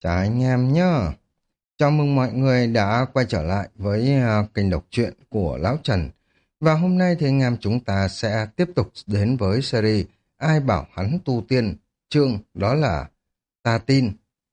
Chào anh em nhá. Chào mừng mọi người đã quay trở lại với kênh đọc truyện của Lão Trần. Và hôm nay thì anh em chúng ta sẽ tiếp tục đến với series Ai bảo hắn tu tiên, chương đó là Ta tin.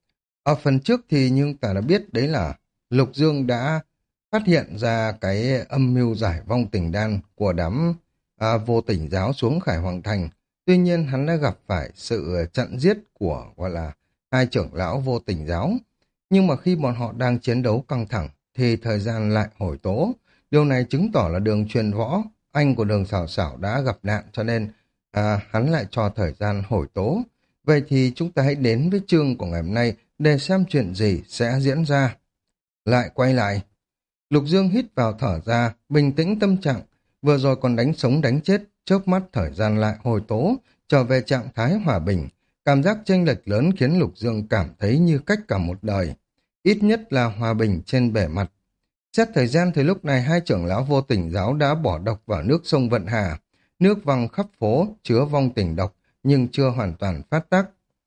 Ở phần trước thì nhưng ta đã biết đấy là Lục Dương đã phát hiện ra cái âm mưu giải vong tình đan của đám vô tình giáo xuống Khải Hoàng Thành. Tuy nhiên hắn đã gặp phải sự chặn giết của gọi là hai trưởng lão vô tình giáo. Nhưng mà khi bọn họ đang chiến đấu căng thẳng thì thời gian lại hồi tố. Điều này chứng tỏ là Đường Truyền Võ, anh của Đường Sảo Sảo đã gặp nạn cho nên hắn lại cho thời gian hồi tố. Vậy thì chúng ta hãy đến với chương của ngày hôm nay để xem chuyện gì sẽ diễn ra. Lại quay lại. Lục Dương hít vào thở ra, bình tĩnh tâm trạng. Vừa rồi còn đánh sống đánh chết, chớp mắt thời gian lại hồi tố, trở về trạng thái hòa bình. Cảm giác chênh lệch lớn khiến Lục Dương cảm thấy như cách cả một đời. Ít nhất là hòa bình trên bề mặt. Xét thời gian thì lúc này hai trưởng lão vô tình giáo đã bỏ độc vào nước sông Vận Hà. Nước văng khắp phố, chứa vong tình độc, nhưng chưa hoàn toàn phát tác.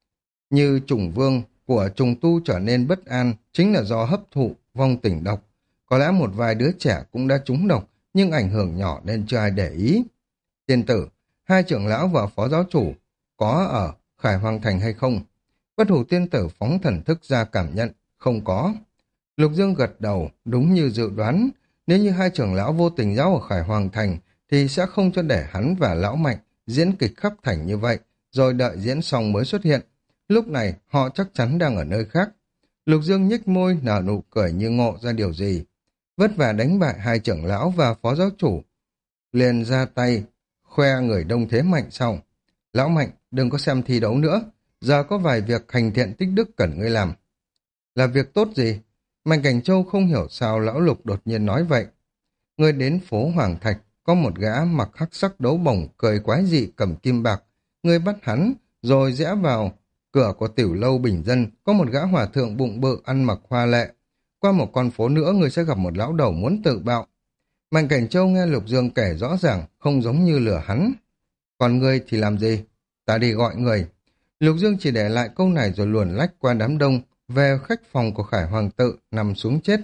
Như trùng vương của trùng tu trở nên bất an chính là do hấp thụ vong tình độc. Có lẽ một vài đứa trẻ cũng đã trúng độc, nhưng ảnh hưởng nhỏ nên chưa ai để ý. Tiên tử, hai trưởng lão và phó giáo chủ có ở Khải Hoàng Thành hay không? Bất hủ tiên tử phóng thần thức ra cảm nhận, không có. Lục Dương gật đầu, đúng như dự đoán. Nếu như hai trưởng lão vô tình giáo ở Khải Hoàng Thành, thì sẽ không cho để hắn và lão Mạnh diễn kịch khắp thành như vậy, rồi đợi diễn xong mới xuất hiện. Lúc này, họ chắc chắn đang ở nơi khác. Lục Dương nhếch môi, nở nụ cười như ngộ ra điều gì. Vất vả đánh bại hai trưởng lão và phó giáo chủ. Liền ra tay, khoe người đông thế mạnh sau. Lão Mạnh, đừng có xem thi đấu nữa. Giờ có vài việc hành thiện tích đức cần ngươi làm. Là việc tốt gì? Mạnh Cảnh Châu không hiểu sao lão Lục đột nhiên nói vậy. Người đến phố Hoàng Thạch, có một gã mặc hắc sắc đấu bổng, cười quái dị cầm kim bạc. Người bắt hắn, rồi rẽ vào cửa của tiểu lâu bình dân, có một gã hòa thượng bụng bự ăn mặc hoa lệ. Qua một con phố nữa, người sẽ gặp một lão đầu muốn tự bạo. Mạnh Cảnh Châu nghe Lục Dương kể rõ ràng, không giống như lừa hắn. Còn ngươi thì làm gì? Ta đi gọi người. Lục Dương chỉ để lại câu này rồi luồn lách qua đám đông, về khách phòng của Khải Hoàng tự, nằm xuống chết.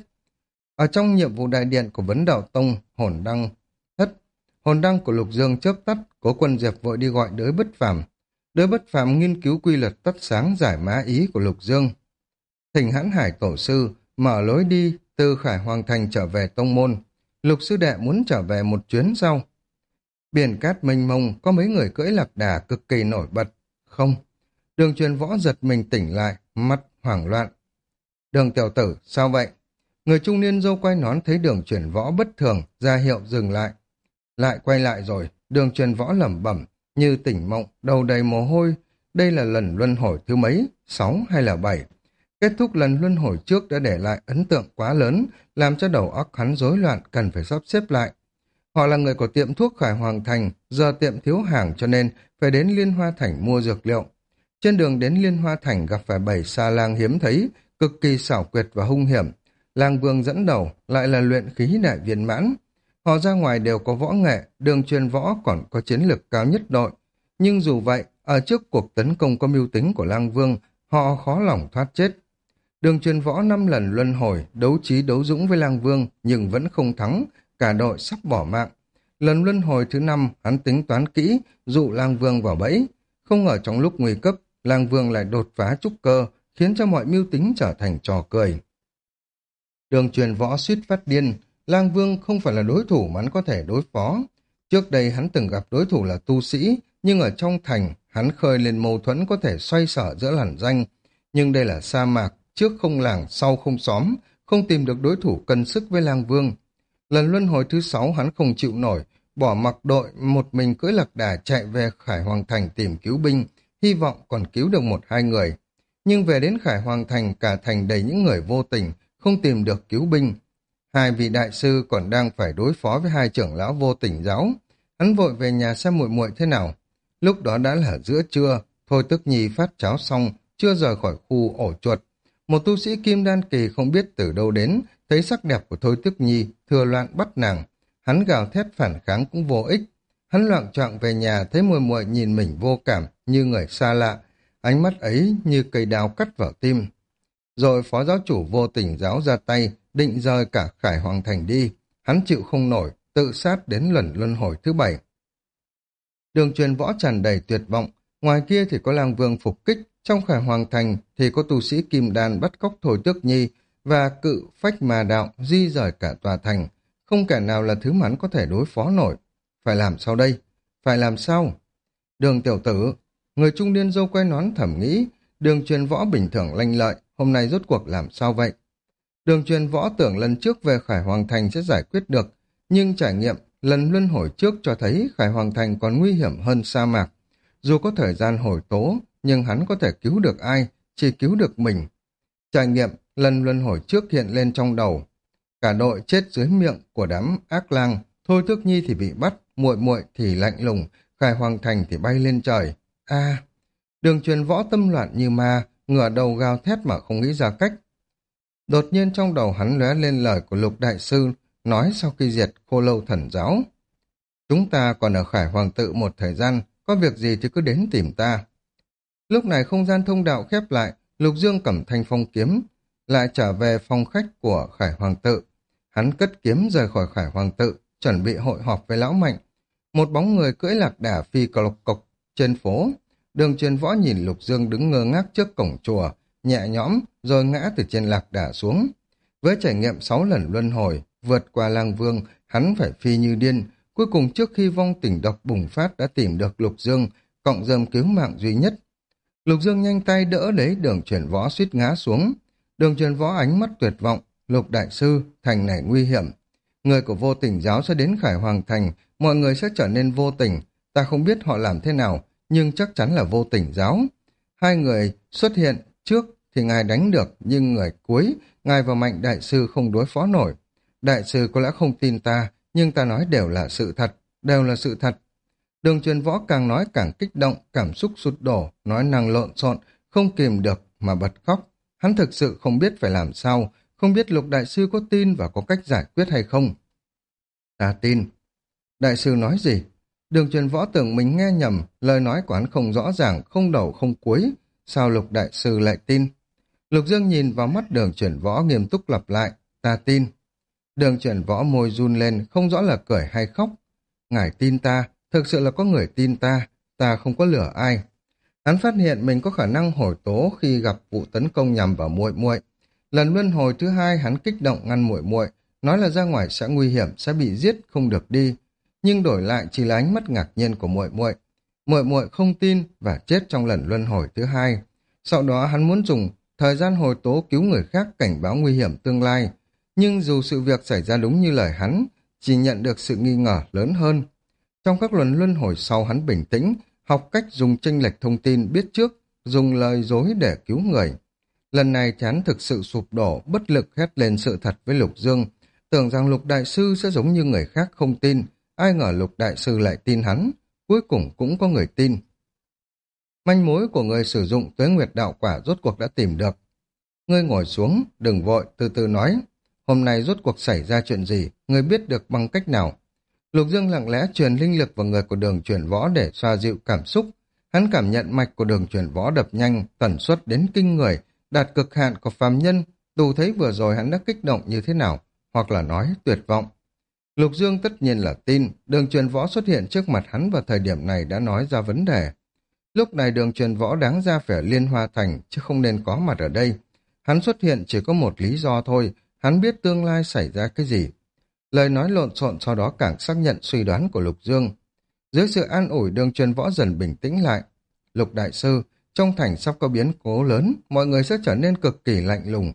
Ở trong nhiệm vụ đại điện của Vấn Đạo Tông, hồn đăng thất. Hồn đăng của Lục Dương chớp tắt, Cố Quân Diệp vội đi gọi Đới Bất Phàm. Đới Bất Phàm nghiên cứu quy luật tắt sáng giải mã ý của Lục Dương. Thỉnh Hãn Hải tổ sư mở lối đi từ Khải Hoàng Thành trở về tông môn. Lục sư đệ muốn trở về một chuyến sau. Biển cát mênh mông, có mấy người cưỡi lạc đà cực kỳ nổi bật. Không. Đường Truyền Võ giật mình tỉnh lại, mắt hoảng loạn. Đường tiểu tử, sao vậy? Người trung niên dâu quay nón thấy Đường Truyền Võ bất thường, ra hiệu dừng lại. Lại quay lại rồi, Đường Truyền Võ lẩm bẩm, như tỉnh mộng, đầu đầy mồ hôi. Đây là lần luân hồi thứ mấy, 6 hay là 7? Kết thúc lần luân hồi trước đã để lại ấn tượng quá lớn, làm cho đầu óc hắn rối loạn, cần phải sắp xếp lại. Họ là người của tiệm thuốc Khải Hoàng Thành, giờ tiệm thiếu hàng cho nên phải đến Liên Hoa Thành mua dược liệu. Trên đường đến Liên Hoa Thành gặp phải 7 sa lang hiếm thấy, cực kỳ xảo quyệt và hung hiểm. Lang Vương dẫn đầu, lại là luyện khí đại viên mãn. Họ ra ngoài đều có võ nghệ, Đường Truyền Võ còn có chiến lược cao nhất đội. Nhưng dù vậy, ở trước cuộc tấn công có mưu tính của Lang Vương, họ khó lòng thoát chết. Đường Truyền Võ 5 lần luân hồi, đấu trí đấu dũng với Lang Vương, nhưng vẫn không thắng, cả đội sắp bỏ mạng. Lần luân hồi thứ 5, hắn tính toán kỹ, dụ Lang Vương vào bẫy. Không ngờ trong lúc nguy cấp, Lang Vương lại đột phá trúc cơ, khiến cho mọi mưu tính trở thành trò cười. Đường Truyền Võ suýt phát điên, Lang Vương không phải là đối thủ mà hắn có thể đối phó. Trước đây hắn từng gặp đối thủ là tu sĩ, nhưng ở trong thành, hắn khơi lên mâu thuẫn có thể xoay sở giữa làn danh. Nhưng đây là sa mạc, trước không làng, sau không xóm, không tìm được đối thủ cân sức với Lang Vương. Lần luân hồi thứ 6 hắn không chịu nổi, bỏ mặc đội một mình cưỡi lạc đà chạy về Khải Hoàng Thành tìm cứu binh, hy vọng còn cứu được 1-2 người. Nhưng về đến Khải Hoàng Thành, cả thành đầy những người vô tình, không tìm được cứu binh. Hai vị đại sư còn đang phải đối phó với hai trưởng lão vô tình giáo. Hắn vội về nhà xem muội muội thế nào. Lúc đó đã là giữa trưa, Thôi Tức Nhi phát cháo xong, chưa rời khỏi khu ổ chuột. Một tu sĩ kim đan kỳ không biết từ đâu đến, thấy sắc đẹp của Thôi Tức Nhi, thừa loạn bắt nàng. Hắn gào thét phản kháng cũng vô ích. Hắn loạng choạng về nhà, thấy muội muội nhìn mình vô cảm, như người xa lạ. Ánh mắt ấy như cây đao cắt vào tim. Rồi phó giáo chủ Vô Tình Giáo ra tay, định rời cả Khải Hoàng Thành đi. Hắn chịu không nổi, tự sát đến lần luân hồi thứ 7. Đường Truyền Võ tràn đầy tuyệt vọng, ngoài kia thì có lang vương phục kích, trong Khải Hoàng Thành thì có tu sĩ Kim Đan bắt cóc Thôi Tước Nhi và cự phách mà đạo di rời cả tòa thành. Không kẻ nào là thứ mà hắn có thể đối phó nổi. Phải làm sao đây? Phải làm sao? Đường tiểu tử, người trung niên dâu quay nón thầm nghĩ, Đường Truyền Võ bình thường lanh lợi, hôm nay rốt cuộc làm sao vậy? Đường Truyền Võ tưởng lần trước về Khải Hoàng Thành sẽ giải quyết được, nhưng trải nghiệm lần luân hồi trước cho thấy Khải Hoàng Thành còn nguy hiểm hơn sa mạc. Dù có thời gian hồi tố, nhưng hắn có thể cứu được ai, chỉ cứu được mình. Trải nghiệm lần luân hồi trước hiện lên trong đầu. Cả đội chết dưới miệng của đám ác lang, Thôi Tước Nhi thì bị bắt, muội muội thì lạnh lùng, Khải Hoàng Thành thì bay lên trời. Đường Truyền Võ tâm loạn như ma, ngửa đầu gào thét mà không nghĩ ra cách. Đột nhiên trong đầu hắn lóe lên lời của Lục Đại Sư, nói sau khi diệt Khô Lâu Thần Giáo. Chúng ta còn ở Khải Hoàng Tự một thời gian, có việc gì thì cứ đến tìm ta. Lúc này không gian thông đạo khép lại, Lục Dương cầm thanh phong kiếm, lại trở về phòng khách của Khải Hoàng Tự. Hắn cất kiếm rời khỏi Khải Hoàng Tự, chuẩn bị hội họp với Lão Mạnh. Một bóng người cưỡi lạc đà phi cộc cộc trên phố. Đường Truyền Võ nhìn Lục Dương đứng ngơ ngác trước cổng chùa, nhẹ nhõm rồi ngã từ trên lạc đà xuống. Với trải nghiệm 6 lần luân hồi, vượt qua lang vương, hắn phải phi như điên. Cuối cùng trước khi vong tình độc bùng phát đã tìm được Lục Dương, cộng dơm cứu mạng duy nhất. Lục Dương nhanh tay đỡ lấy Đường Truyền Võ suýt ngã xuống. Đường Truyền Võ ánh mắt tuyệt vọng. Lục Đại Sư, thành này nguy hiểm. Người của Vô Tình Giáo sẽ đến Khải Hoàng Thành, mọi người sẽ trở nên vô tình. Ta không biết họ làm thế nào, nhưng chắc chắn là Vô Tình Giáo. Hai người xuất hiện trước thì ngài đánh được, nhưng người cuối, ngài và Mạnh Đại Sư không đối phó nổi. Đại Sư có lẽ không tin ta, nhưng ta nói đều là sự thật, đều là sự thật. Đường Truyền Võ càng nói càng kích động, cảm xúc sụt đổ, nói năng lộn xộn, không kìm được mà bật khóc. Hắn thực sự không biết phải làm sao, không biết Lục Đại Sư có tin và có cách giải quyết hay không. Ta tin. Đại Sư nói gì? Đường Truyền Võ tưởng mình nghe nhầm, lời nói của hắn không rõ ràng, không đầu không cuối. Sao Lục Đại Sư lại tin? Lục Dương nhìn vào mắt Đường Truyền Võ nghiêm túc lặp lại. Ta tin. Đường Truyền Võ môi run lên, không rõ là cười hay khóc. Ngài tin ta, thực sự là có người tin ta, ta không có lừa ai. Hắn phát hiện mình có khả năng hồi tố khi gặp vụ tấn công nhằm vào muội muội. Lần luân hồi thứ 2 hắn kích động ngăn muội muội, nói là ra ngoài sẽ nguy hiểm, sẽ bị giết, không được đi. Nhưng đổi lại chỉ là ánh mắt ngạc nhiên của muội muội. Muội muội không tin và chết trong lần luân hồi thứ 2. Sau đó hắn muốn dùng thời gian hồi tố cứu người khác cảnh báo nguy hiểm tương lai. Nhưng dù sự việc xảy ra đúng như lời hắn, chỉ nhận được sự nghi ngờ lớn hơn. Trong các lần luân hồi sau hắn bình tĩnh, học cách dùng chênh lệch thông tin biết trước, dùng lời dối để cứu người. Lần này thì hắn thực sự sụp đổ, bất lực hét lên sự thật với Lục Dương, tưởng rằng Lục Đại Sư sẽ giống như người khác không tin, ai ngờ Lục Đại Sư lại tin hắn, cuối cùng cũng có người tin. Manh mối của người sử dụng Tuế Nguyệt Đạo Quả rốt cuộc đã tìm được. Ngươi ngồi xuống, đừng vội, từ từ nói. Hôm nay rốt cuộc xảy ra chuyện gì, ngươi biết được bằng cách nào? Lục Dương lặng lẽ truyền linh lực vào người của Đường Truyền Võ để xoa dịu cảm xúc. Hắn cảm nhận mạch của Đường Truyền Võ đập nhanh, tần suất đến kinh người, đạt cực hạn của phàm nhân. Đủ thấy vừa rồi hắn đã kích động như thế nào, hoặc là nói tuyệt vọng. Lục Dương tất nhiên là tin, Đường Truyền Võ xuất hiện trước mặt hắn vào thời điểm này đã nói ra vấn đề. Lúc này Đường Truyền Võ đáng ra phải ở Liên Hoa Thành, chứ không nên có mặt ở đây. Hắn xuất hiện chỉ có một lý do thôi, hắn biết tương lai xảy ra cái gì. Lời nói lộn xộn sau đó càng xác nhận suy đoán của Lục Dương. Dưới sự an ủi, Đường Truyền Võ dần bình tĩnh lại. Lục Đại Sư, trong thành sắp có biến cố lớn, mọi người sẽ trở nên cực kỳ lạnh lùng.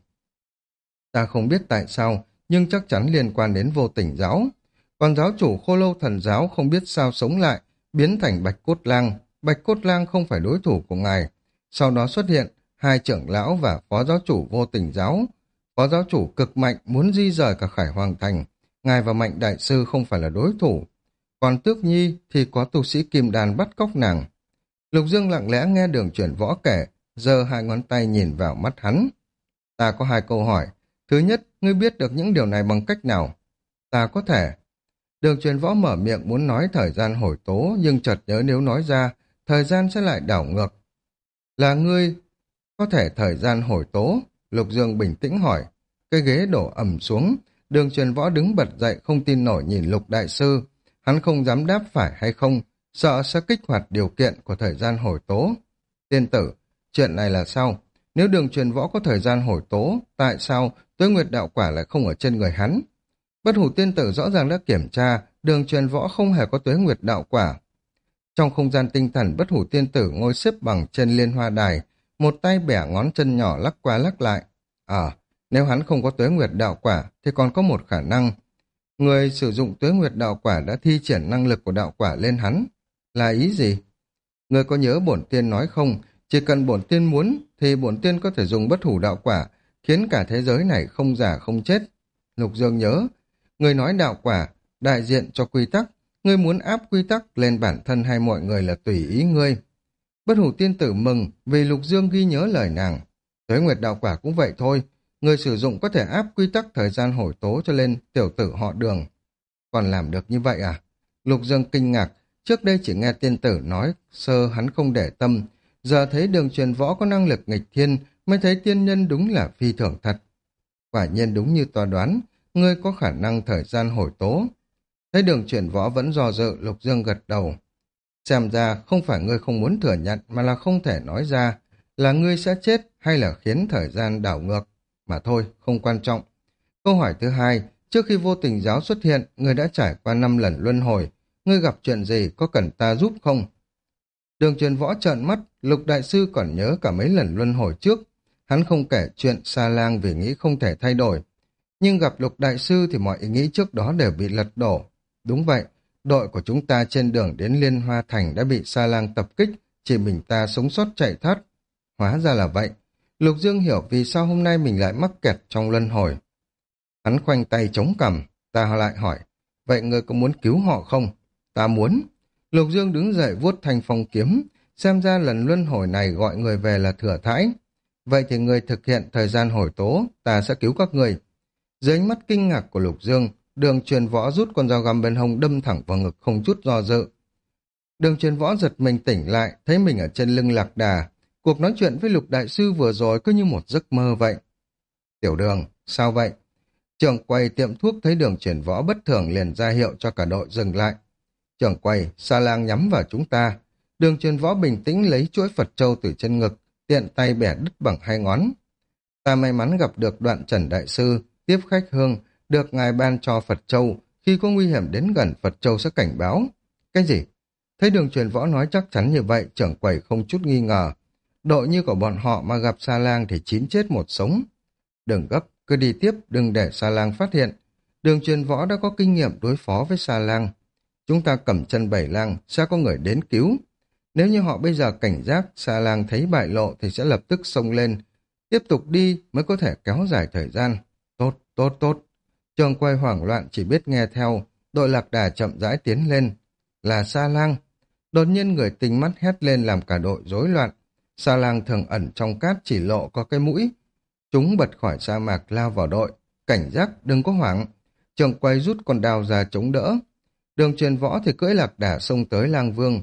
Ta không biết tại sao, nhưng chắc chắn liên quan đến Vô Tình Giáo. Còn giáo chủ Khô Lâu Thần Giáo không biết sao sống lại, biến thành Bạch Cốt Lang. Bạch Cốt Lang không phải đối thủ của ngài. Sau đó xuất hiện hai trưởng lão và phó giáo chủ Vô Tình Giáo. Phó giáo chủ cực mạnh muốn di rời cả Khải Hoàng Thành. Ngài và Mạnh Đại Sư không phải là đối thủ. Còn Tước Nhi thì có tu sĩ Kim Đan bắt cóc nàng. Lục Dương lặng lẽ nghe Đường Truyền Võ kể, giơ hai ngón tay nhìn vào mắt hắn. Ta có hai câu hỏi. Thứ nhất, ngươi biết được những điều này bằng cách nào? Ta có thể. Đường Truyền Võ mở miệng muốn nói thời gian hồi tố, nhưng chợt nhớ nếu nói ra, thời gian sẽ lại đảo ngược. Là ngươi có thể thời gian hồi tố. Lục Dương bình tĩnh hỏi. Cái ghế đổ ầm xuống, Đường Truyền Võ đứng bật dậy không tin nổi nhìn Lục Đại Sư. Hắn không dám đáp phải hay không, sợ sẽ kích hoạt điều kiện của thời gian hồi tố. Tiên tử, chuyện này là sao? Nếu Đường Truyền Võ có thời gian hồi tố, tại sao Tuế Nguyệt đạo quả lại không ở trên người hắn? Bất Hủ tiên tử rõ ràng đã kiểm tra, Đường Truyền Võ không hề có Tuế Nguyệt đạo quả. Trong không gian tinh thần, Bất Hủ tiên tử ngồi xếp bằng trên liên hoa đài, một tay bẻ ngón chân nhỏ lắc qua lắc lại. Nếu hắn không có Tuế Nguyệt đạo quả thì còn có một khả năng. Người sử dụng Tuế Nguyệt đạo quả đã thi triển năng lực của đạo quả lên hắn. Là ý gì? Người có nhớ bổn tiên nói không? Chỉ cần bổn tiên muốn thì bổn tiên có thể dùng Bất Hủ đạo quả khiến cả thế giới này không già không chết. Lục Dương nhớ, người nói đạo quả đại diện cho quy tắc, ngươi muốn áp quy tắc lên bản thân hay mọi người là tùy ý ngươi. Bất Hủ tiên tử mừng vì Lục Dương ghi nhớ lời nàng. Tuế Nguyệt đạo quả cũng vậy thôi, người sử dụng có thể áp quy tắc thời gian hồi tố cho lên tiểu tử họ Đường. Còn làm được như vậy à? Lục Dương kinh ngạc, trước đây chỉ nghe tiên tử nói sơ hắn không để tâm, giờ thấy Đường Truyền Võ có năng lực nghịch thiên mới thấy tiên nhân đúng là phi thường thật. Quả nhiên đúng như tòa đoán, ngươi có khả năng thời gian hồi tố. Thấy Đường Truyền Võ vẫn do dự, Lục Dương gật đầu. Xem ra không phải ngươi không muốn thừa nhận mà là không thể nói ra, là ngươi sẽ chết hay là khiến thời gian đảo ngược. Mà thôi, không quan trọng. Câu hỏi thứ hai, trước khi vô tình giáo xuất hiện, ngươi đã trải qua 5 lần luân hồi. Ngươi gặp chuyện gì, có cần ta giúp không? Đường Truyền Võ trợn mắt, Lục Đại Sư còn nhớ cả mấy lần luân hồi trước. Hắn không kể chuyện Sa Lang vì nghĩ không thể thay đổi. Nhưng gặp Lục Đại Sư thì mọi ý nghĩ trước đó đều bị lật đổ. Đúng vậy, đội của chúng ta trên đường đến Liên Hoa Thành đã bị Sa Lang tập kích, chỉ mình ta sống sót chạy thoát. Hóa ra là vậy. Lục Dương hiểu vì sao hôm nay mình lại mắc kẹt trong luân hồi. Hắn khoanh tay chống cằm, ta lại hỏi, vậy ngươi có muốn cứu họ không? Ta muốn. Lục Dương đứng dậy vuốt thanh phong kiếm, xem ra lần luân hồi này gọi người về là thừa thãi. Vậy thì người thực hiện thời gian hồi tố, ta sẽ cứu các người. Dưới ánh mắt kinh ngạc của Lục Dương, Đường Truyền Võ rút con dao găm bên hông đâm thẳng vào ngực không chút do dự. Đường Truyền Võ giật mình tỉnh lại, thấy mình ở trên lưng lạc đà. Cuộc nói chuyện với Lục Đại Sư vừa rồi cứ như một giấc mơ vậy. Tiểu Đường, sao vậy? Trưởng quầy tiệm thuốc thấy Đường Truyền Võ bất thường liền ra hiệu cho cả đội dừng lại. Trưởng quầy, Sa Lang nhắm vào chúng ta. Đường Truyền Võ bình tĩnh lấy chuỗi Phật Châu từ chân ngực, tiện tay bẻ đứt bằng 2 ngón. Ta may mắn gặp được Đoạn Trần Đại Sư, tiếp khách hương, được ngài ban cho Phật Châu, khi có nguy hiểm đến gần Phật Châu sẽ cảnh báo. Cái gì? Thấy Đường Truyền Võ nói chắc chắn như vậy, trưởng quầy không chút nghi ngờ. Đội như của bọn họ mà gặp Sa Lang thì 9 chết 1 sống. Đừng gấp, cứ đi tiếp, đừng để Sa Lang phát hiện. Đường Truyền Võ đã có kinh nghiệm đối phó với Sa Lang. Chúng ta cầm chân 7 lang, sẽ có người đến cứu. Nếu như họ bây giờ cảnh giác, Sa Lang thấy bại lộ thì sẽ lập tức xông lên. Tiếp tục đi mới có thể kéo dài thời gian. Tốt, tốt, tốt. Trường quay hoảng loạn chỉ biết nghe theo, đội lạc đà chậm rãi tiến lên. Là Sa Lang. Đột nhiên người tinh mắt hét lên làm cả đội rối loạn. Sa Lang thường ẩn trong cát chỉ lộ có cái mũi. Chúng bật khỏi sa mạc lao vào đội. Cảnh giác, đừng có hoảng. Trường quay rút con đao ra chống đỡ. Đường Truyền Võ thì cưỡi lạc đà xông tới Lang Vương.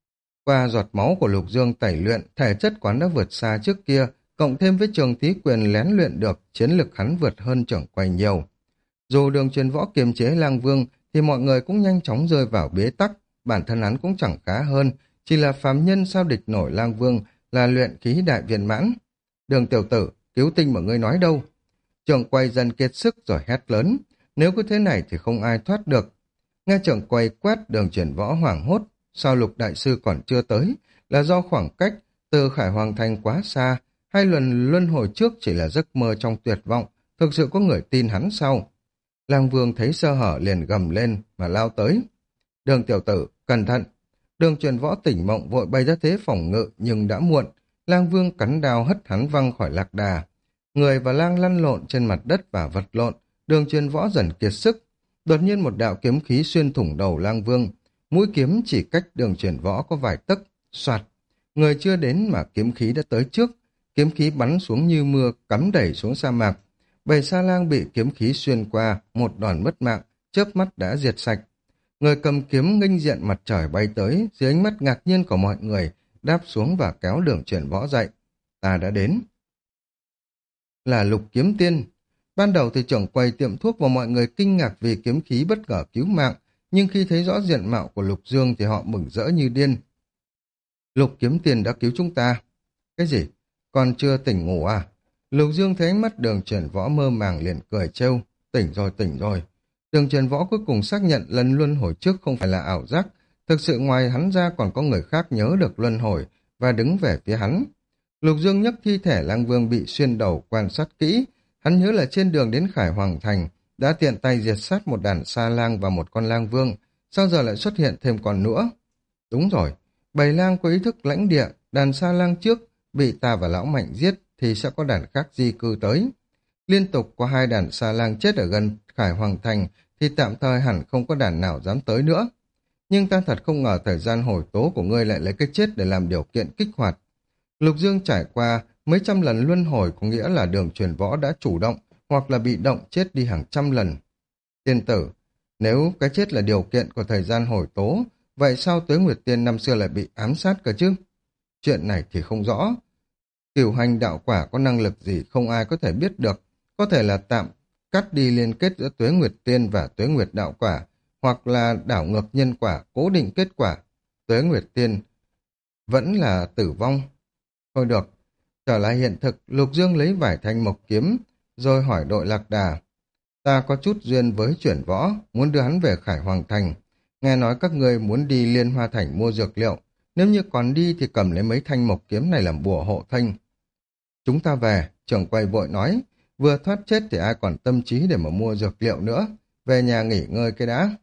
Qua giọt máu của Lục Dương tẩy luyện, thể chất quán đã vượt xa trước kia, cộng thêm với Trường Thí Quyền lén luyện được, chiến lực hắn vượt hơn trưởng quầy nhiều. Dù Đường Truyền Võ kiềm chế Lang Vương, thì mọi người cũng nhanh chóng rơi vào bế tắc, bản thân hắn cũng chẳng khá hơn, chỉ là phàm nhân sao địch nổi Lang Vương là luyện khí đại viên mãn. Đường tiểu tử, cứu tinh mà ngươi nói đâu? Trưởng quầy dần kiệt sức rồi hét lớn, nếu cứ thế này thì không ai thoát được. Nghe trưởng quầy quát, Đường Truyền Võ hoảng hốt, sao Lục Đại Sư còn chưa tới, là do khoảng cách từ Khải Hoàng Thành quá xa, hai lần luân hồi trước chỉ là giấc mơ trong tuyệt vọng, thực sự có người tin hắn sao? Lang Vương thấy sơ hở liền gầm lên mà lao tới. Đường tiểu tử, cẩn thận! Đường Truyền Võ tỉnh mộng vội bay ra thế phòng ngự nhưng đã muộn. Lang Vương cắn đao hất hắn văng khỏi lạc đà. Người và lang lăn lộn trên mặt đất và vật lộn. Đường Truyền Võ dần kiệt sức. Đột nhiên một đạo kiếm khí xuyên thủng đầu Lang Vương. Mũi kiếm chỉ cách Đường Truyền Võ có vài tấc. Soạt! Người chưa đến mà kiếm khí đã tới trước. Kiếm khí bắn xuống như mưa cắm đẩy xuống sa mạc. Bầy sa lang bị kiếm khí xuyên qua, một đòn mất mạng, chớp mắt đã diệt sạch. Người cầm kiếm nghênh diện mặt trời bay tới, dưới ánh mắt ngạc nhiên của mọi người, đáp xuống và kéo Đường Truyền Võ dậy. Ta đã đến. là Lục Kiếm Tiên. Ban đầu thì trưởng quầy tiệm thuốc và mọi người kinh ngạc vì kiếm khí bất ngờ cứu mạng, nhưng khi thấy rõ diện mạo của Lục Dương thì họ mừng rỡ như điên. Lục Kiếm Tiên đã cứu chúng ta. Cái gì? Còn chưa tỉnh ngủ à? Lục Dương thấy ánh mắt Đường Chuyển Võ mơ màng liền cười trêu. Tỉnh rồi, tỉnh rồi. Đường Chuyển Võ cuối cùng xác nhận lần luân hồi trước không phải là ảo giác. Thực sự ngoài hắn ra còn có người khác nhớ được luân hồi và đứng về phía hắn. Lục Dương nhấc thi thể lang vương bị xuyên đầu quan sát kỹ. Hắn nhớ là trên đường đến Khải Hoàng Thành đã tiện tay diệt sát một đàn sa lang và một con lang vương. Sao giờ lại xuất hiện thêm con nữa? Đúng rồi, bầy lang có ý thức lãnh địa, đàn sa lang trước bị ta và lão mạnh giết thì sẽ có đàn khác di cư tới. Liên tục có 2 đàn sa lang chết ở gần Khải Hoàng Thành thì tạm thời hẳn không có đàn nào dám tới nữa. Nhưng ta thật không ngờ thời gian hồi tố của ngươi lại lấy cái chết để làm điều kiện kích hoạt. Lục Dương trải qua mấy trăm lần luân hồi có nghĩa là Đường Truyền Võ đã chủ động hoặc là bị động chết đi hàng trăm lần. Tiên tử, nếu cái chết là điều kiện của thời gian hồi tố, vậy sao Tuế Nguyệt Tiên năm xưa lại bị ám sát cơ chứ? Chuyện này thì không rõ. Cửu hành đạo quả có năng lực gì không ai có thể biết được, có thể là tạm cắt đi liên kết giữa Tuế Nguyệt Tiên và Tuế Nguyệt đạo quả, hoặc là đảo ngược nhân quả, cố định kết quả. Tuế Nguyệt Tiên vẫn là tử vong. Thôi được, trở lại hiện thực, Lục Dương lấy vải thanh mộc kiếm, rồi hỏi đội Lạc Đà. Ta có chút duyên với Chuyển Võ, muốn đưa hắn về Khải Hoàng Thành. Nghe nói các ngươi muốn đi Liên Hoa Thành mua dược liệu, nếu như còn đi thì cầm lấy mấy thanh mộc kiếm này làm bùa hộ thanh. Chúng ta về, trưởng quầy vội nói, vừa thoát chết thì ai còn tâm trí để mà mua dược liệu nữa, về nhà nghỉ ngơi cái đã.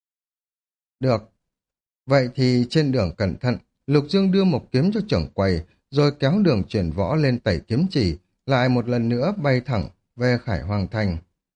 Được, vậy thì trên đường cẩn thận, Lục Dương đưa một kiếm cho trưởng quầy, rồi kéo Đường Chuyển Võ lên tẩy kiếm chỉ, lại một lần nữa bay thẳng về Khải Hoàng Thành.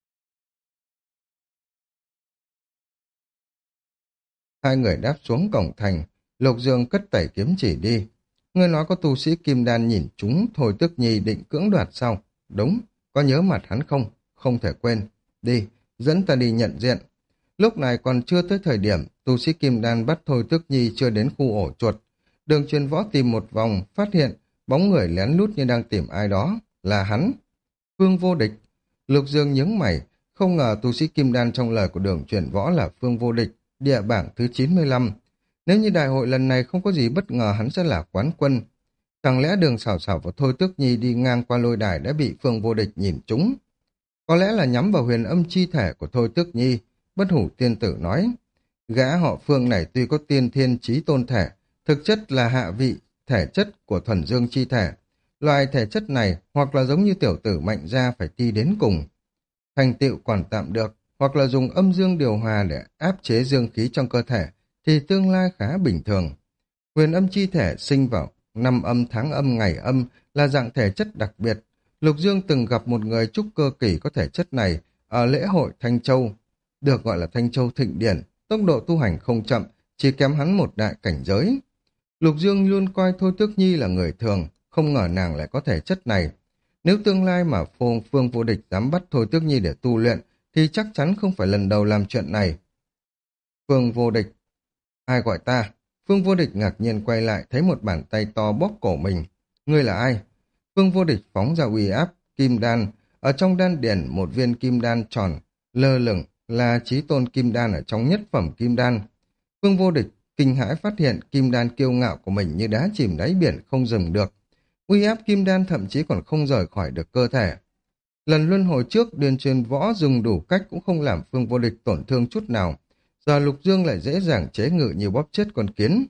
Hai người đáp xuống cổng thành, Lục Dương cất tẩy kiếm chỉ đi. Ngươi nói có tu sĩ Kim Đan nhìn chúng Thôi Tước Nhi định cưỡng đoạt sao? Đúng, có nhớ mặt hắn không? Không thể quên. Đi, dẫn ta đi nhận diện. Lúc này còn chưa tới thời điểm, tu sĩ Kim Đan bắt Thôi Tước Nhi chưa đến khu ổ chuột. Đường Truyền Võ tìm một vòng, phát hiện bóng người lén lút như đang tìm ai đó, là hắn. Phương Vô Địch. Lục Dương nhướng mày, không ngờ tu sĩ Kim Đan trong lời của Đường Truyền Võ là Phương Vô Địch, địa bảng thứ 95. Nếu như đại hội lần này không có gì bất ngờ hắn sẽ là quán quân. Chẳng lẽ Đường Sảo Sảo và Thôi Tước Nhi đi ngang qua lôi đài đã bị Phương Vô Địch nhìn trúng? Có lẽ là nhắm vào huyền âm chi thể của Thôi Tước Nhi, Bất Hủ Tiên Tử nói. Gã họ Phương này tuy có tiên thiên chí tôn thể, thực chất là hạ vị thể chất của thuần dương chi thể. Loại thể chất này hoặc là giống như tiểu tử Mạnh Gia phải thi đến cùng. Thành tựu còn tạm được, hoặc là dùng âm dương điều hòa để áp chế dương khí trong cơ thể, thì tương lai khá bình thường. Huyền âm chi thể sinh vào năm âm tháng âm ngày âm là dạng thể chất đặc biệt. Lục Dương từng gặp một người trúc cơ kỳ có thể chất này ở lễ hội Thanh Châu, được gọi là Thanh Châu Thịnh Điển, tốc độ tu hành không chậm, chỉ kém hắn một đại cảnh giới. Lục Dương luôn coi Thôi Tước Nhi là người thường, không ngờ nàng lại có thể chất này. Nếu tương lai mà Phương Vô Địch dám bắt Thôi Tước Nhi để tu luyện, thì chắc chắn không phải lần đầu làm chuyện này. Phương Vô Địch. Ai gọi ta? Phương Vô Địch ngạc nhiên quay lại thấy một bàn tay to bóp cổ mình. Ngươi là ai? Phương Vô Địch phóng ra uy áp, kim đan. Ở trong đan điển một viên kim đan tròn, lơ lửng là chí tôn kim đan ở trong nhất phẩm kim đan. Phương Vô Địch kinh hãi phát hiện kim đan kiêu ngạo của mình như đá chìm đáy biển không dừng được. Uy áp kim đan thậm chí còn không rời khỏi được cơ thể. Lần luân hồi trước, Đường Truyền Võ dùng đủ cách cũng không làm Phương Vô Địch tổn thương chút nào. Giờ Lục Dương lại dễ dàng chế ngự như bóp chết con kiến.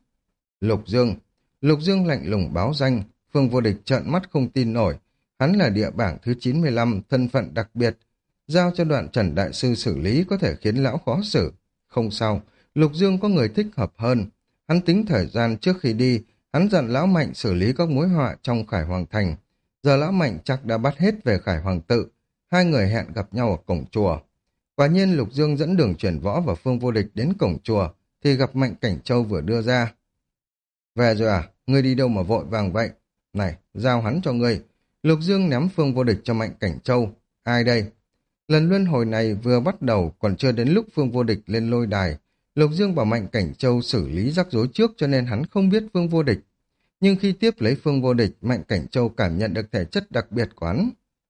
Lục Dương lạnh lùng báo danh, Phương Vô Địch trợn mắt không tin nổi. Hắn là địa bảng thứ 95, thân phận đặc biệt. Giao cho Đoạn Trần Đại Sư xử lý có thể khiến lão khó xử. Không sao, Lục Dương có người thích hợp hơn. Hắn tính thời gian trước khi đi, hắn dặn lão Mạnh xử lý các mối họa trong Khải Hoàng Thành. Giờ lão Mạnh chắc đã bắt hết về Khải Hoàng Tự. Hai người hẹn gặp nhau ở cổng chùa. Quả nhiên Lục Dương dẫn Đường Chuyển Võ và Phương Vô Địch đến cổng chùa, thì gặp Mạnh Cảnh Châu vừa đưa ra. Về rồi à? Ngươi đi đâu mà vội vàng vậy? Này, giao hắn cho ngươi. Lục Dương ném Phương Vô Địch cho Mạnh Cảnh Châu. Ai đây? Lần luân hồi này vừa bắt đầu, còn chưa đến lúc Phương Vô Địch lên lôi đài. Lục Dương bảo Mạnh Cảnh Châu xử lý rắc rối trước cho nên hắn không biết Phương Vô Địch. Nhưng khi tiếp lấy Phương Vô Địch, Mạnh Cảnh Châu cảm nhận được thể chất đặc biệt của hắn.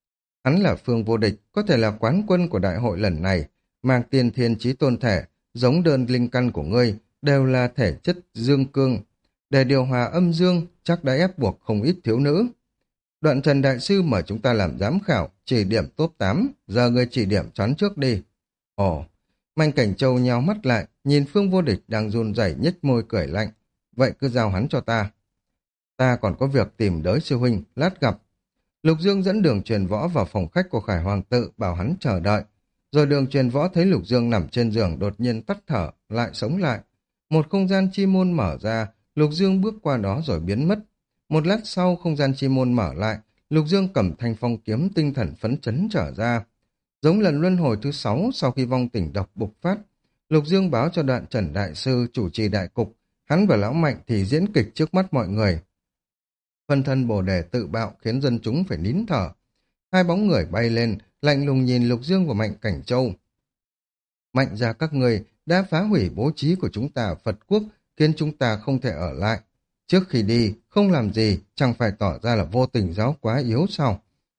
Hắn là Phương Vô Địch, có thể là quán quân của đại hội lần này, mang tiên thiên chí tôn thể, giống đơn linh căn của ngươi, đều là thể chất dương cương. Để điều hòa âm dương, chắc đã ép buộc không ít thiếu nữ. Đoạn Trần Đại Sư mời chúng ta làm giám khảo, chỉ điểm top 8, giờ ngươi chỉ điểm choán trước đi. Ồ, Mạnh Cảnh Châu nheo mắt lại, nhìn Phương Vô Địch đang run rẩy nhếch môi cười lạnh. Vậy cứ giao hắn cho ta. Ta còn có việc tìm đới sư huynh, lát gặp. Lục Dương dẫn Đường Truyền Võ vào phòng khách của Khải Hoàng tự, bảo hắn chờ đợi. Rồi Đường Truyền Võ thấy Lục Dương nằm trên giường đột nhiên tắt thở, lại sống lại. Một không gian chi môn mở ra, Lục Dương bước qua đó rồi biến mất. Một lát sau không gian chi môn mở lại, Lục Dương cầm thanh phong kiếm tinh thần phấn chấn trở ra. Giống lần luân hồi thứ 6 sau khi vong tình độc bộc phát, Lục Dương báo cho Đoạn Trần Đại Sư chủ trì đại cục, hắn và Lão Mạnh thì diễn kịch trước mắt mọi người. Phân thân Bồ Đề tự bạo khiến dân chúng phải nín thở. Hai bóng người bay lên, lạnh lùng nhìn Lục Dương và Mạnh Cảnh Châu. Mạnh ra các người đã phá hủy bố trí của chúng ta Phật quốc, khiến chúng ta không thể ở lại. Trước khi đi, không làm gì, chẳng phải tỏ ra là vô tình giáo quá yếu sao?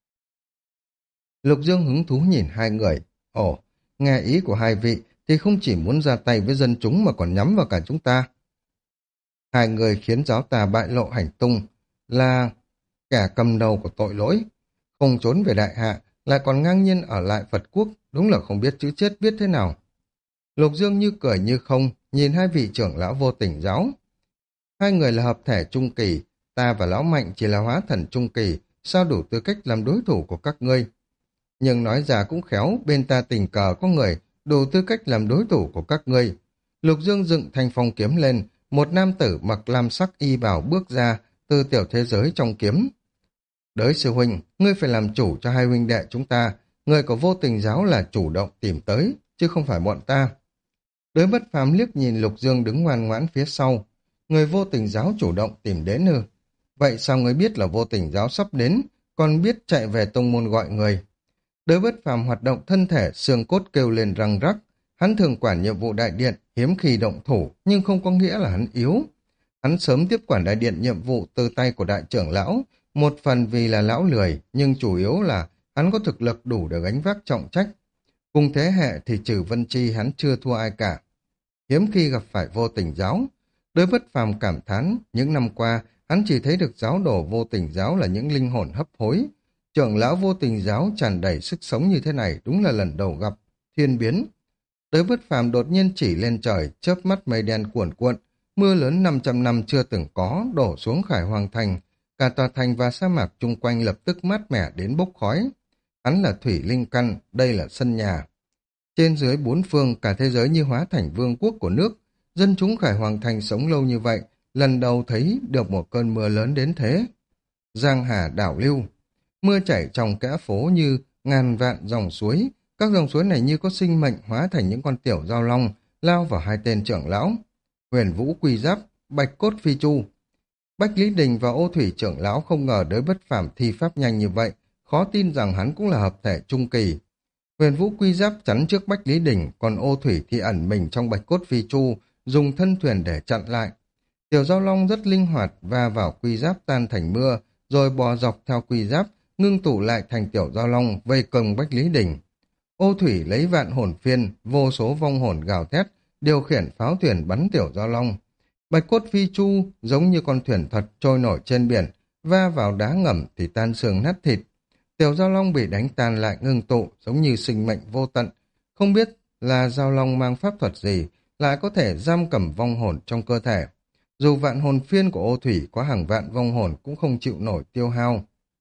Lục Dương hứng thú nhìn hai người. Ồ, nghe ý của hai vị thì không chỉ muốn ra tay với dân chúng mà còn nhắm vào cả chúng ta. Hai người khiến giáo ta bại lộ hành tung, là kẻ cầm đầu của tội lỗi. Không trốn về đại hạ, lại còn ngang nhiên ở lại Phật quốc, đúng là không biết chữ chết viết thế nào. Lục Dương như cười như không, nhìn hai vị trưởng lão vô tình giáo. Hai người là hợp thể trung kỳ, ta và Lão Mạnh chỉ là hóa thần trung kỳ, sao đủ tư cách làm đối thủ của các ngươi? Nhưng nói ra cũng khéo, bên ta tình cờ có người đủ tư cách làm đối thủ của các ngươi. Lục Dương dựng thanh phong kiếm lên, một nam tử mặc lam sắc y bào bước ra từ tiểu thế giới trong kiếm. Đới sư huynh, ngươi phải làm chủ cho hai huynh đệ chúng ta, người của vô tình giáo là chủ động tìm tới, chứ không phải bọn ta. Đới Bất Phàm liếc nhìn Lục Dương đứng ngoan ngoãn phía sau, người vô tình giáo chủ động tìm đến ư? Vậy sao ngươi biết là vô tình giáo sắp đến, còn biết chạy về tông môn gọi người? Đới Bất Phàm hoạt động thân thể, xương cốt kêu lên răng rắc. Hắn thường quản nhiệm vụ đại điện, hiếm khi động thủ, nhưng không có nghĩa là hắn yếu. Hắn sớm tiếp quản đại điện nhiệm vụ từ tay của đại trưởng lão, một phần vì là lão lười, nhưng chủ yếu là hắn có thực lực đủ để gánh vác trọng trách. Cùng thế hệ thì trừ Vân Chi hắn chưa thua ai cả. Hiếm khi gặp phải vô tình giáo. Đới Bất Phàm cảm thán, những năm qua, hắn chỉ thấy được giáo đồ vô tình giáo là những linh hồn hấp hối. Trưởng lão vô tình giáo tràn đầy sức sống như thế này đúng là lần đầu gặp, thiên biến. Đới Bất Phàm đột nhiên chỉ lên trời, chớp mắt mây đen cuồn cuộn, mưa lớn 500 năm chưa từng có đổ xuống Khải Hoàng Thành, cả tòa thành và sa mạc chung quanh lập tức mát mẻ đến bốc khói. Hắn là thủy linh căn, đây là sân nhà. Trên dưới bốn phương, cả thế giới như hóa thành vương quốc của nước. Dân chúng Khải Hoàng Thành sống lâu như vậy, lần đầu thấy được một cơn mưa lớn đến thế. Giang Hà đảo lưu, mưa chảy trong kẽ phố như ngàn vạn dòng suối. Các dòng suối này như có sinh mệnh hóa thành những con tiểu giao long, lao vào hai tên trưởng lão. Huyền Vũ Quy Giáp, Bạch Cốt Phi Chu. Bách Lý Đình và Ô Thủy trưởng lão không ngờ Đới Bất Phàm thi pháp nhanh như vậy, khó tin rằng hắn cũng là hợp thể trung kỳ. Huyền Vũ Quy Giáp chắn trước Bách Lý Đình, còn Ô Thủy thì ẩn mình trong Bạch Cốt Phi Chu, dùng thân thuyền để chặn lại. Tiểu giao long rất linh hoạt va vào quy giáp tan thành mưa, rồi bò dọc theo quy giáp, ngưng tụ lại thành tiểu giao long vây công Bách Lý Đình. Ô Thủy lấy vạn hồn phiên, vô số vong hồn gào thét, điều khiển pháo thuyền bắn tiểu giao long. Bạch Cốt Phi Chu giống như con thuyền thật trôi nổi trên biển, va vào đá ngầm thì tan xương nát thịt. Tiểu giao long bị đánh tan lại ngưng tụ, giống như sinh mệnh vô tận. Không biết là giao long mang pháp thuật gì, lại có thể giam cầm vong hồn trong cơ thể. Dù vạn hồn phiên của Ô Thủy có hàng vạn vong hồn cũng không chịu nổi tiêu hao.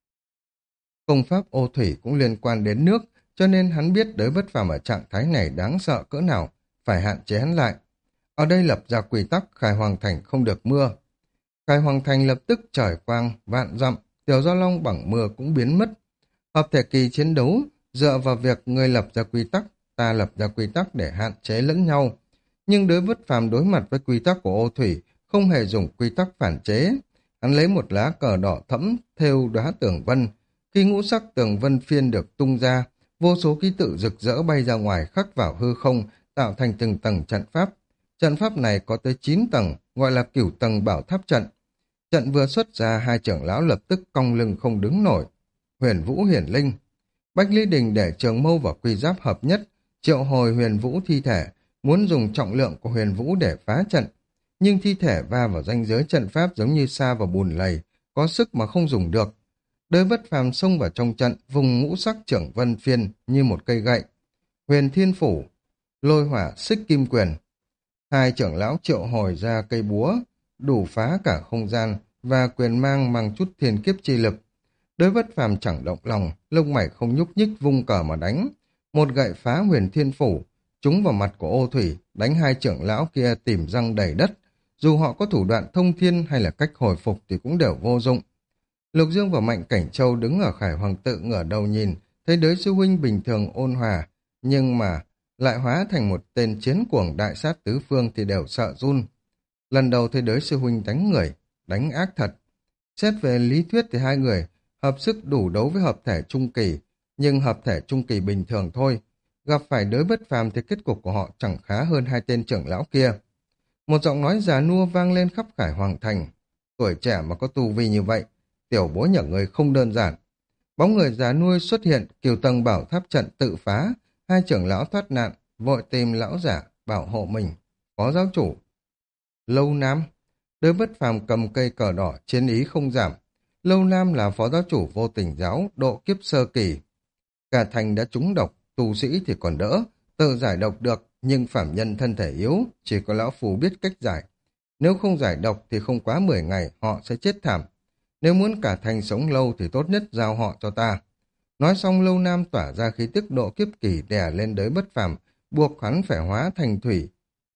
Công pháp Ô Thủy cũng liên quan đến nước, cho nên hắn biết Đới Bất Phàm ở trạng thái này đáng sợ cỡ nào, phải hạn chế hắn lại. Ở đây lập ra quy tắc Khải Hoàng Thành không được mưa. Khải Hoàng Thành lập tức trời quang, vạn dặm, tiểu giao long bằng mưa cũng biến mất. Hợp thể kỳ chiến đấu dựa vào việc người lập ra quy tắc, ta lập ra quy tắc để hạn chế lẫn nhau. Nhưng Đới Bất Phàm đối mặt với quy tắc của Ô Thủy, không hề dùng quy tắc phản chế. Hắn lấy một lá cờ đỏ thẫm, thêu đóa tường vân. Khi ngũ sắc tường vân phiên được tung ra, vô số ký tự rực rỡ bay ra ngoài khắc vào hư không, tạo thành từng tầng trận pháp. Trận pháp này có tới 9 tầng, gọi là cửu tầng bảo tháp trận. Trận vừa xuất ra, hai trưởng lão lập tức cong lưng không đứng nổi. Huyền Vũ Hiển Linh. Bách Lý Đình để Trường Mâu và Quy Giáp hợp nhất, triệu hồi Huyền Vũ thi thể, muốn dùng trọng lượng của Huyền Vũ để phá trận. Nhưng thi thể va vào ranh giới trận pháp giống như sa vào bùn lầy, có sức mà không dùng được. Đới Bất Phàm xông vào trong trận, vùng ngũ sắc trưởng vân phiên như một cây gậy. Huyền Thiên Phủ, Lôi Hỏa Xích Kim Quyền. Hai trưởng lão triệu hồi ra cây búa, đủ phá cả không gian, và quyền mang chút thiên kiếp chi lực. Đới Bất Phàm chẳng động lòng, lông mày không nhúc nhích vung cờ mà đánh. Một gậy phá Huyền Thiên Phủ, trúng vào mặt của Ô Thủy, đánh hai trưởng lão kia tìm răng đầy đất. Dù họ có thủ đoạn thông thiên hay là cách hồi phục thì cũng đều vô dụng. Lục Dương và Mạnh Cảnh Châu đứng ở Khải Hoàng Tự ngửa đầu nhìn, thấy Đới sư huynh bình thường ôn hòa, nhưng mà lại hóa thành một tên chiến cuồng đại sát tứ phương thì đều sợ run. Lần đầu thấy Đới sư huynh đánh người, đánh ác thật. Xét về lý thuyết thì hai người hợp sức đủ đấu với hợp thể trung kỳ, nhưng hợp thể trung kỳ bình thường thôi. Gặp phải Đới Bất Phàm thì kết cục của họ chẳng khá hơn hai tên trưởng lão kia. Một giọng nói già nua vang lên khắp Khải Hoàng Thành. Tuổi trẻ mà có tu vi như vậy, tiểu bối nhỏ người không đơn giản. Bóng người già nuôi xuất hiện, Kiều Tầng bảo tháp trận tự phá, hai trưởng lão thoát nạn, vội tìm lão giả, bảo hộ mình. Phó giáo chủ. Lâu Nam. Đới Bất Phàm cầm cây cờ đỏ, chiến ý không giảm. Lâu Nam là phó giáo chủ vô tình giáo, độ kiếp sơ kỳ. Cả thành đã trúng độc, tu sĩ thì còn đỡ, tự giải độc được, nhưng phạm nhân thân thể yếu, chỉ có lão phù biết cách giải. Nếu không giải độc thì không quá 10 ngày họ sẽ chết thảm. Nếu muốn cả thành sống lâu thì tốt nhất giao họ cho ta. Nói xong Lâu Nam tỏa ra khí tức độ kiếp kỳ đè lên Đới Bất Phàm, buộc hắn phải hóa thành thủy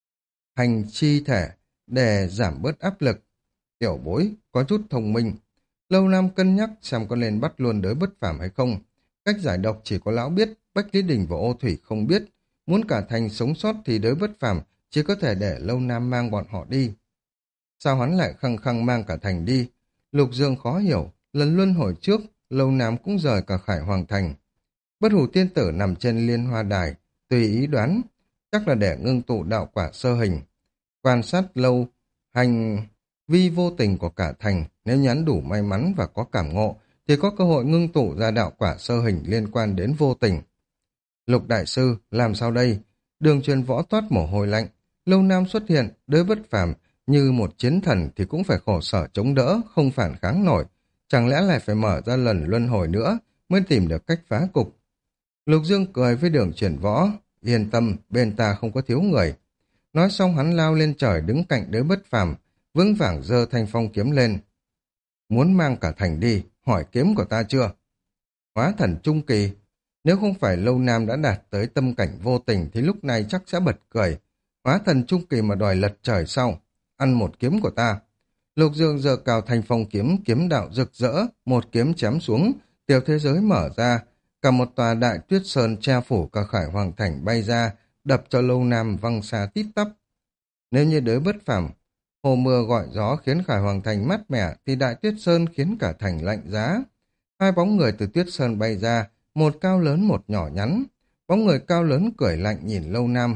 hành chi thể để giảm bớt áp lực. Tiểu bối có chút thông minh. Lâu Nam cân nhắc xem có nên bắt luôn Đới Bất Phàm hay không. Cách giải độc chỉ có lão biết, Bách Lý Đình và Ô Thủy không biết. Muốn cả thành sống sót thì Đới Bất Phàm chỉ có thể để Lâu Nam mang bọn họ đi. Sao hắn lại khăng khăng mang cả thành đi? Lục Dương khó hiểu, lần luân hồi trước, Lâu Nam cũng rời cả Khải Hoàng Thành. Bất Hủ Tiên Tử nằm trên liên hoa đài, tùy ý đoán, chắc là để ngưng tụ đạo quả sơ hình. Quan sát lâu, hành vi vô tình của cả thành, nếu nhắn đủ may mắn và có cảm ngộ, thì có cơ hội ngưng tụ ra đạo quả sơ hình liên quan đến vô tình. Lục Đại Sư, làm sao đây? Đường Truyền Võ toát mồ hôi lạnh, Lâu Nam xuất hiện, Đới Bất Phàm như một chiến thần thì cũng phải khổ sở chống đỡ, không phản kháng nổi. Chẳng lẽ lại phải mở ra lần luân hồi nữa mới tìm được cách phá cục? Lục Dương cười với Đường Truyền Võ, yên tâm, bên ta không có thiếu người. Nói xong hắn lao lên trời đứng cạnh Đới Bất Phàm, vững vàng giơ thanh phong kiếm lên. Muốn mang cả thành đi, hỏi kiếm của ta chưa? Hóa thần trung kỳ, nếu không phải Lâu Nam đã đạt tới tâm cảnh vô tình thì lúc này chắc sẽ bật cười. Hóa thần trung kỳ mà đòi lật trời sau, ăn một kiếm của ta. Lục Dương giơ cao thanh phong kiếm, kiếm đạo rực rỡ, một kiếm chém xuống, tiểu thế giới mở ra, cả một tòa đại tuyết sơn che phủ cả Khải Hoàng Thành bay ra, đập cho Lâu Nam văng xa tít tắp. Nếu như Đới Bất Phàm, hồ mưa gọi gió khiến Khải Hoàng Thành mát mẻ, thì đại tuyết sơn khiến cả thành lạnh giá. Hai bóng người từ tuyết sơn bay ra, một cao lớn một nhỏ nhắn. Bóng người cao lớn cười lạnh nhìn Lâu Nam.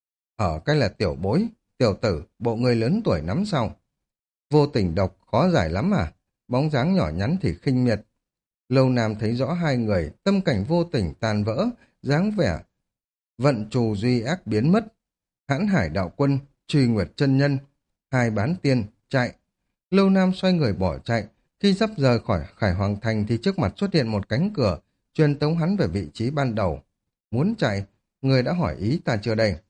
Ở cái là tiểu bối, tiểu tử, bộ người lớn tuổi nắm sau. Vô tình độc khó giải lắm à? Bóng dáng nhỏ nhắn thì khinh miệt. Lâu Nam thấy rõ hai người, tâm cảnh vô tình tàn vỡ, dáng vẻ vận trù duy ác biến mất. Hãn Hải Đạo Quân, Truy Nguyệt chân nhân, hai bán tiên, chạy. Lâu Nam xoay người bỏ chạy. Khi sắp rời khỏi Khải Hoàng Thành thì trước mặt xuất hiện một cánh cửa, truyền tống hắn về vị trí ban đầu. Muốn chạy, người đã hỏi ý ta chưa đây?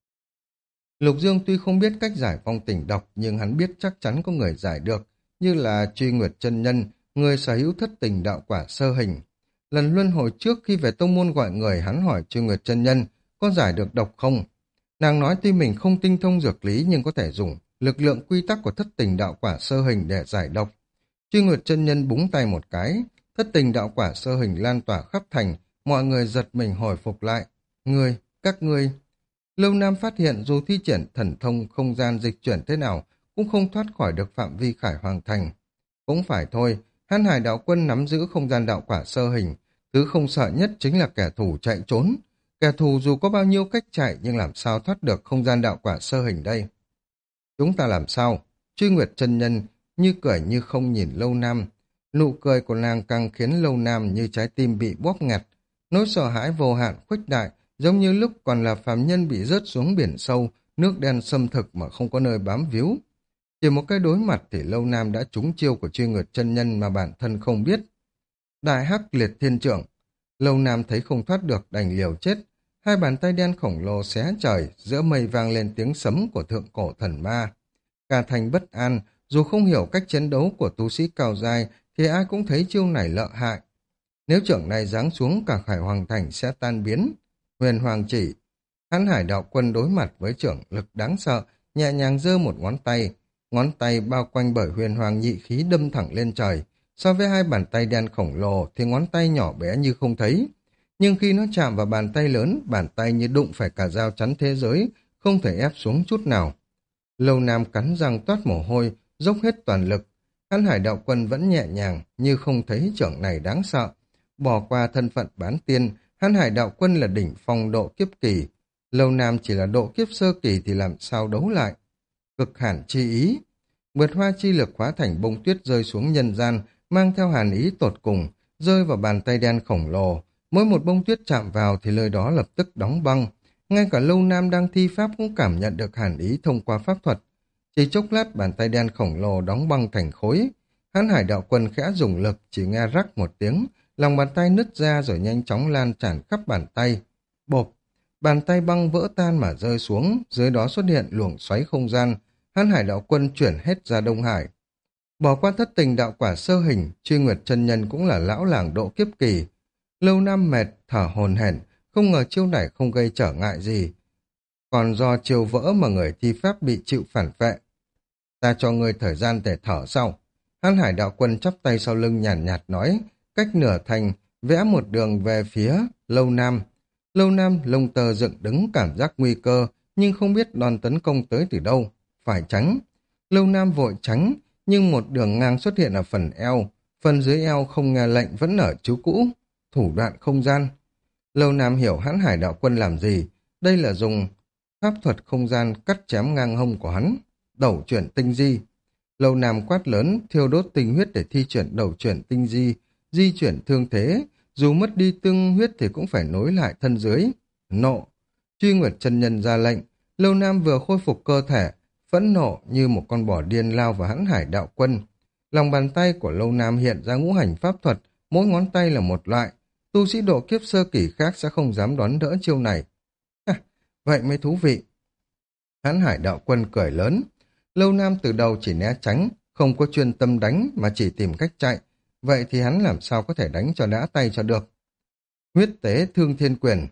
Lục Dương tuy không biết cách giải phong tình độc, nhưng hắn biết chắc chắn có người giải được, như là Truy Nguyệt chân nhân, người sở hữu thất tình đạo quả sơ hình. Lần luân hồi trước khi về tông môn gọi người, hắn hỏi Truy Nguyệt chân nhân có giải được độc không. Nàng nói tuy mình không tinh thông dược lý nhưng có thể dùng lực lượng quy tắc của thất tình đạo quả sơ hình để giải độc. Truy Nguyệt chân nhân búng tay một cái, thất tình đạo quả sơ hình lan tỏa khắp thành, mọi người giật mình hồi phục lại. Các ngươi... Lâu Nam phát hiện dù thi triển thần thông không gian dịch chuyển thế nào cũng không thoát khỏi được phạm vi Khải Hoàng Thành. Cũng phải thôi, Hãn Hải Đạo Quân nắm giữ không gian đạo quả sơ hình, thứ không sợ nhất chính là kẻ thù chạy trốn. Kẻ thù dù có bao nhiêu cách chạy nhưng làm sao thoát được không gian đạo quả sơ hình đây? Chúng ta làm sao? Truy Nguyệt chân nhân như cười như không nhìn Lâu Nam. Nụ cười của nàng càng khiến Lâu Nam như trái tim bị bóp nghẹt. Nỗi sợ hãi vô hạn khuếch đại, giống như lúc còn là phàm nhân bị rớt xuống biển sâu, nước đen xâm thực mà không có nơi bám víu. Chỉ một cái đối mặt thì Lâu Nam đã trúng chiêu của Truy Nguyệt chân nhân mà bản thân không biết. Đại hắc liệt thiên trưởng. Lâu Nam thấy không thoát được đành liều chết. Hai bàn tay đen khổng lồ xé trời, giữa mây vang lên tiếng sấm của thượng cổ thần ma. Cả thành bất an, dù không hiểu cách chiến đấu của tu sĩ cao giai thì ai cũng thấy chiêu này lợi hại. Nếu trưởng này giáng xuống cả Khải Hoàng Thành sẽ tan biến. Huyền Hoàng chỉ. Hán Hải đạo quân đối mặt với trưởng lực đáng sợ, nhẹ nhàng giơ một ngón tay bao quanh bởi huyền hoàng nhị khí đâm thẳng lên trời. So với hai bàn tay đen khổng lồ thì ngón tay nhỏ bé như không thấy. Nhưng khi nó chạm vào bàn tay lớn, bàn tay như đụng phải cả dao chắn thế giới, không thể ép xuống chút nào. Lâu Nam cắn răng toát mồ hôi, dốc hết toàn lực. Hán Hải đạo quân vẫn nhẹ nhàng, như không thấy trưởng này đáng sợ. Bỏ qua thân phận bán tiên, Hán Hải đạo quân là đỉnh phong độ kiếp kỳ. Lâu Nam chỉ là độ kiếp sơ kỳ thì làm sao đấu lại. Cực hàn chi ý. Vượt hoa chi lực hóa thành bông tuyết rơi xuống nhân gian, mang theo hàn ý tột cùng, rơi vào bàn tay đen khổng lồ. Mỗi một bông tuyết chạm vào thì nơi đó lập tức đóng băng. Ngay cả Lâu Nam đang thi pháp cũng cảm nhận được hàn ý thông qua pháp thuật. Chỉ chốc lát bàn tay đen khổng lồ đóng băng thành khối. Hán Hải đạo quân khẽ dùng lực, chỉ nghe rắc một tiếng, lòng bàn tay nứt ra rồi nhanh chóng lan tràn khắp bàn tay. Bộp, bàn tay băng vỡ tan mà rơi xuống, dưới đó xuất hiện luồng xoáy không gian. Hán Hải đạo quân chuyển hết ra Đông Hải. Bỏ qua thất tình đạo quả sơ hình, Truy Nguyệt chân nhân cũng là lão làng độ kiếp kỳ. Lâu Năm mệt, thở hổn hển, không ngờ chiêu này không gây trở ngại gì. Còn do chiêu vỡ mà người thi pháp bị chịu phản vệ. Ta cho ngươi thời gian để thở sau. Hán Hải đạo quân chắp tay sau lưng nhàn nhạt nói, cách nửa thành, vẽ một đường về phía Lâu Nam. Lâu Nam lông tơ dựng đứng cảm giác nguy cơ, nhưng không biết đòn tấn công tới từ đâu. Phải tránh. Lâu Nam vội tránh, nhưng một đường ngang xuất hiện ở phần eo. Phần dưới eo không nghe lệnh vẫn ở chú cũ. Thủ đoạn không gian. Lâu Nam hiểu Hán Hải đạo quân làm gì. Đây là dùng pháp thuật không gian cắt chém ngang hông của hắn. Đầu chuyển tinh di. Lâu Nam quát lớn, thiêu đốt tinh huyết để thi chuyển đầu chuyển tinh di chuyển thương thế. Dù mất đi tương huyết thì cũng phải nối lại thân dưới. Nộ. Truy Nguyệt chân nhân ra lệnh. Lâu Nam vừa khôi phục cơ thể, phẫn nộ như một con bò điên lao vào Hán Hải đạo quân. Lòng bàn tay của Lâu Nam hiện ra ngũ hành pháp thuật, mỗi ngón tay là một loại. Tu sĩ độ kiếp sơ kỳ khác sẽ không dám đón đỡ chiêu này. Vậy mới thú vị. Hán Hải đạo quân cười lớn. Lâu Nam từ đầu chỉ né tránh, không có chuyên tâm đánh mà chỉ tìm cách chạy. Vậy thì hắn làm sao có thể đánh cho đã tay cho được. Huyết tế thương thiên quyền.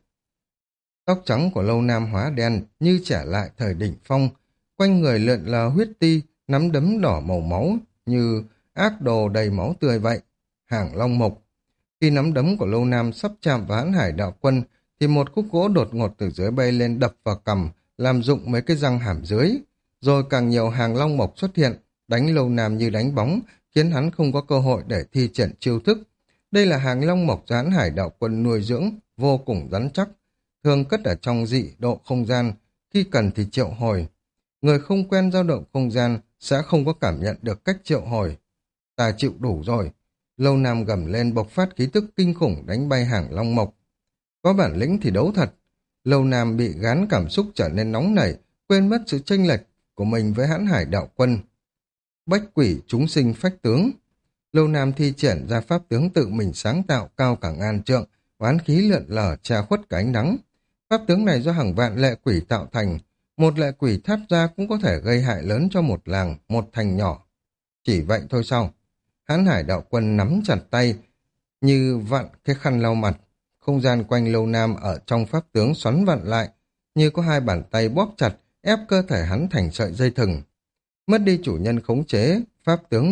Tóc trắng của Lâu Nam hóa đen như trả lại thời đỉnh phong. Quanh người lượn lờ huyết ti, nắm đấm đỏ màu máu như ác đồ đầy máu tươi vậy. Hàng long mộc. Khi nắm đấm của Lâu Nam sắp chạm vào Hán Hải đạo quân thì một khúc gỗ đột ngột từ dưới bay lên đập vào cằm, làm rụng mấy cái răng hàm dưới. Rồi càng nhiều hàng long mộc xuất hiện, đánh Lâu Nam như đánh bóng, khiến hắn không có cơ hội để thi triển chiêu thức. Đây là hàng long mộc do Hán Hải đạo quân nuôi dưỡng, vô cùng rắn chắc, thường cất ở trong dị độ không gian, khi cần thì triệu hồi. Người không quen dao động không gian sẽ không có cảm nhận được cách triệu hồi. Ta chịu đủ rồi. Lâu Nam gầm lên bộc phát khí tức kinh khủng đánh bay hàng long mộc. Có bản lĩnh thì đấu thật. Lâu Nam bị gán cảm xúc trở nên nóng nảy, quên mất sự chênh lệch của mình với Hán Hải đạo quân. Bách quỷ chúng sinh phách tướng. Lâu Nam thi triển ra pháp tướng tự mình sáng tạo cao cả ngàn trượng, oán khí lượn lờ che khuất cả ánh nắng. Pháp tướng này do hàng vạn lệ quỷ tạo thành, một lệ quỷ tháp ra cũng có thể gây hại lớn cho một làng, một thành nhỏ. Chỉ vậy thôi sao? Hán Hải đạo quân nắm chặt tay, như vặn cái khăn lau mặt. Không gian quanh Lâu Nam ở trong pháp tướng xoắn vặn lại, như có hai bàn tay bóp chặt, ép cơ thể hắn thành sợi dây thừng. Mất đi chủ nhân khống chế, pháp tướng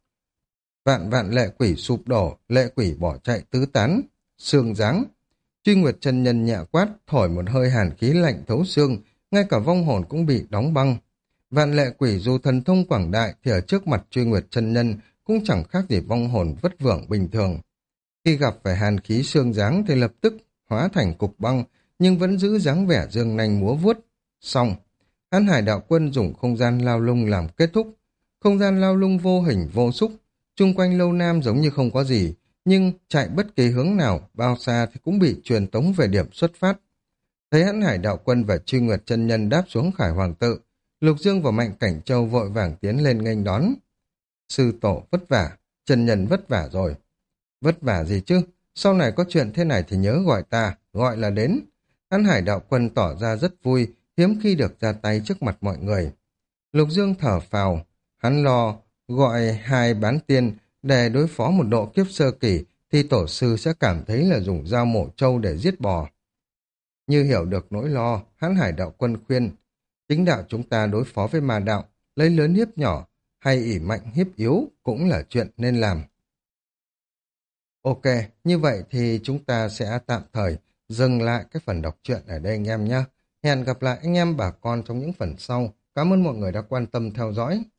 vạn lệ quỷ sụp đổ, lệ quỷ bỏ chạy tứ tán, xương giáng. Truy Nguyệt chân nhân nhẹ quát, thổi một hơi hàn khí lạnh thấu xương, ngay cả vong hồn cũng bị đóng băng. Vạn lệ quỷ dù thần thông quảng đại thì ở trước mặt Truy Nguyệt chân nhân cũng chẳng khác gì vong hồn vất vưởng bình thường. Khi gặp phải hàn khí xương giáng thì lập tức hóa thành cục băng, nhưng vẫn giữ dáng vẻ dương nanh múa vuốt. Xong, Hán Hải đạo quân dùng không gian lao lung làm kết thúc. Không gian lao lung vô hình vô xúc, chung quanh Lâu Nam giống như không có gì, nhưng chạy bất kỳ hướng nào, bao xa thì cũng bị truyền tống về điểm xuất phát. Thấy Hãn Hải đạo quân và Truy Nguyệt chân nhân đáp xuống Khải Hoàng tự, Lục Dương và Mạnh Cảnh Châu vội vàng tiến lên nghênh đón. Sư tổ vất vả, chân nhân vất vả rồi. Vất vả gì chứ? Sau này có chuyện thế này thì nhớ gọi ta, gọi là đến. Hãn Hải đạo quân tỏ ra rất vui, hiếm khi được ra tay trước mặt mọi người. Lục Dương thở phào, hắn lo gọi hai bán tiên để đối phó một độ kiếp sơ kỳ thì tổ sư sẽ cảm thấy là dùng dao mổ trâu để giết bò. Như hiểu được nỗi lo, Hãn Hải đạo quân khuyên, chính đạo chúng ta đối phó với ma đạo, lấy lớn hiếp nhỏ, hay ỷ mạnh hiếp yếu cũng là chuyện nên làm. Ok, như vậy thì chúng ta sẽ tạm thời dừng lại cái phần đọc truyện ở đây anh em nhé. Hẹn gặp lại anh em bà con trong những phần sau. Cảm ơn mọi người đã quan tâm theo dõi.